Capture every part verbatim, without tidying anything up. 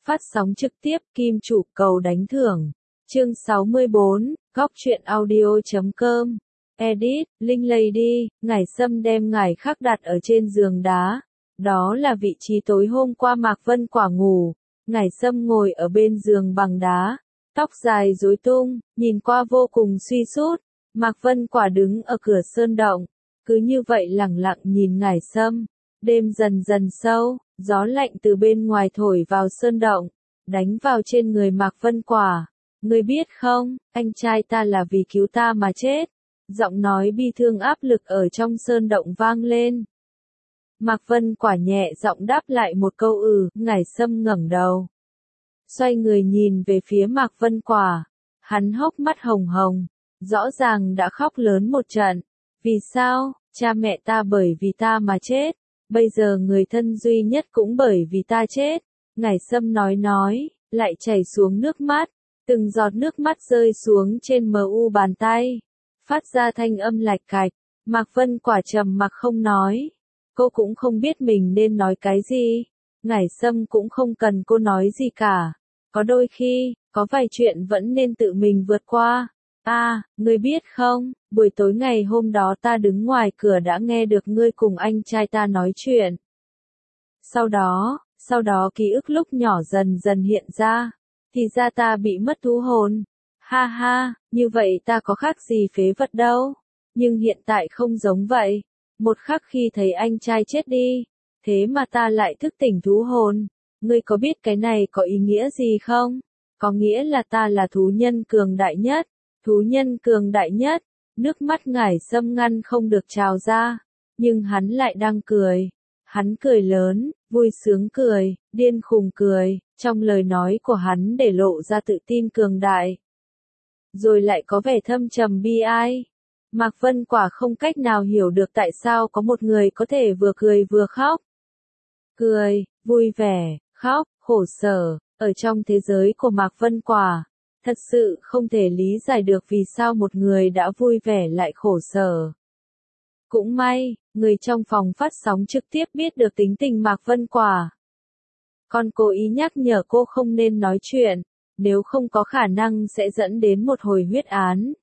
Phát sóng trực tiếp Kim Chủ cầu đánh thưởng. Chương sáu mươi bốn, góc truyện audio chấm com. Edit, Linh Lady, Ngải Sâm đem ngải khắc đặt ở trên giường đá. Đó là vị trí tối hôm qua Mạc Vân Quả ngủ. Ngải Sâm ngồi ở bên giường bằng đá, tóc dài rối tung, nhìn qua vô cùng suy sút. Mạc Vân Quả đứng ở cửa sơn động, cứ như vậy lẳng lặng nhìn Ngải Sâm. Đêm dần dần sâu, gió lạnh từ bên ngoài thổi vào sơn động, đánh vào trên người Mạc Vân Quả. Ngươi biết không, anh trai ta là vì cứu ta mà chết. Giọng nói bi thương áp lực ở trong sơn động vang lên. Mạc Vân Quả nhẹ giọng đáp lại một câu ừ, Ngải Sâm ngẩng đầu. Xoay người nhìn về phía Mạc Vân Quả. Hắn hốc mắt hồng hồng, rõ ràng đã khóc lớn một trận. Vì sao, cha mẹ ta bởi vì ta mà chết. Bây giờ người thân duy nhất cũng bởi vì ta chết. Ngải Sâm nói nói, lại chảy xuống nước mắt. Từng giọt nước mắt rơi xuống trên mờ u bàn tay, phát ra thanh âm lạch cạch. Mạc Vân Quả trầm mặc không nói. Cô cũng không biết mình nên nói cái gì. Ngải Sâm cũng không cần cô nói gì cả. Có đôi khi, có vài chuyện vẫn nên tự mình vượt qua. À, ngươi biết không, buổi tối ngày hôm đó ta đứng ngoài cửa đã nghe được ngươi cùng anh trai ta nói chuyện. Sau đó, sau đó ký ức lúc nhỏ dần dần hiện ra. Thì ra ta bị mất thú hồn. Ha ha, như vậy ta có khác gì phế vật đâu. Nhưng hiện tại không giống vậy. Một khắc khi thấy anh trai chết đi, thế mà ta lại thức tỉnh thú hồn. Ngươi có biết cái này có ý nghĩa gì không? Có nghĩa là ta là thú nhân cường đại nhất. Thú nhân cường đại nhất. Nước mắt Ngải Sâm ngăn không được trào ra. Nhưng hắn lại đang cười. Hắn cười lớn, vui sướng cười, điên khùng cười. Trong lời nói của hắn để lộ ra tự tin cường đại. Rồi lại có vẻ thâm trầm bi ai. Mạc Vân Quả không cách nào hiểu được tại sao có một người có thể vừa cười vừa khóc. Cười, vui vẻ, khóc, khổ sở, ở trong thế giới của Mạc Vân Quả. Thật sự không thể lý giải được vì sao một người đã vui vẻ lại khổ sở. Cũng may, người trong phòng phát sóng trực tiếp biết được tính tình Mạc Vân Quả. Còn cố ý nhắc nhở cô không nên nói chuyện, nếu không có khả năng sẽ dẫn đến một hồi huyết án.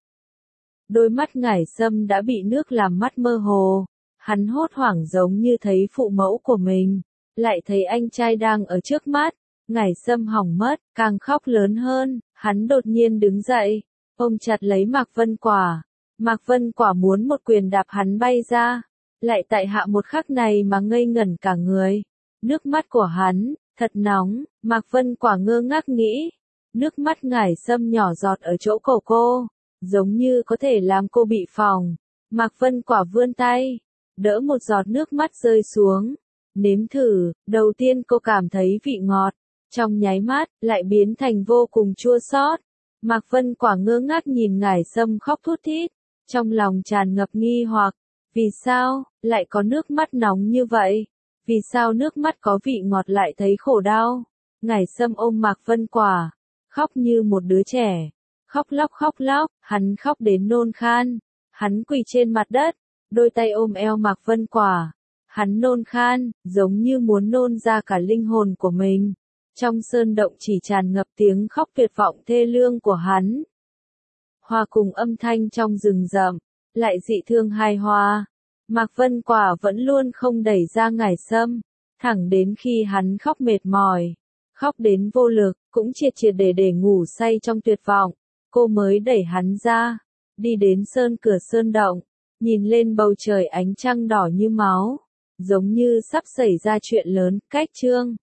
Đôi mắt Ngải Sâm đã bị nước làm mắt mơ hồ, hắn hốt hoảng giống như thấy phụ mẫu của mình, lại thấy anh trai đang ở trước mắt. Ngải Sâm hỏng mất, càng khóc lớn hơn, hắn đột nhiên đứng dậy, ôm chặt lấy Mạc Vân Quả. Mạc Vân Quả muốn một quyền đạp hắn bay ra, lại tại hạ một khắc này mà ngây ngẩn cả người. Nước mắt của hắn, thật nóng, Mạc Vân Quả ngơ ngác nghĩ. Nước mắt Ngải Sâm nhỏ giọt ở chỗ cổ cô, giống như có thể làm cô bị phỏng. Mạc Vân Quả vươn tay, đỡ một giọt nước mắt rơi xuống. Nếm thử, đầu tiên cô cảm thấy vị ngọt, trong nháy mắt, lại biến thành vô cùng chua xót. Mạc Vân Quả ngơ ngác nhìn Ngải Sâm khóc thút thít, trong lòng tràn ngập nghi hoặc. Vì sao, lại có nước mắt nóng như vậy? Vì sao nước mắt có vị ngọt lại thấy khổ đau? Ngải Sâm ôm Mạc Vân Quả, khóc như một đứa trẻ. Khóc lóc khóc lóc, hắn khóc đến nôn khan. Hắn quỳ trên mặt đất, đôi tay ôm eo Mạc Vân Quả. Hắn nôn khan, giống như muốn nôn ra cả linh hồn của mình. Trong sơn động chỉ tràn ngập tiếng khóc tuyệt vọng thê lương của hắn. Hòa cùng âm thanh trong rừng rậm, lại dị thương hài hòa. Mạc Vân Quả vẫn luôn không đẩy ra Ngải Sâm, thẳng đến khi hắn khóc mệt mỏi, khóc đến vô lực, cũng triệt triệt để để ngủ say trong tuyệt vọng, cô mới đẩy hắn ra, đi đến sơn cửa sơn động, nhìn lên bầu trời ánh trăng đỏ như máu, giống như sắp xảy ra chuyện lớn. Cách chương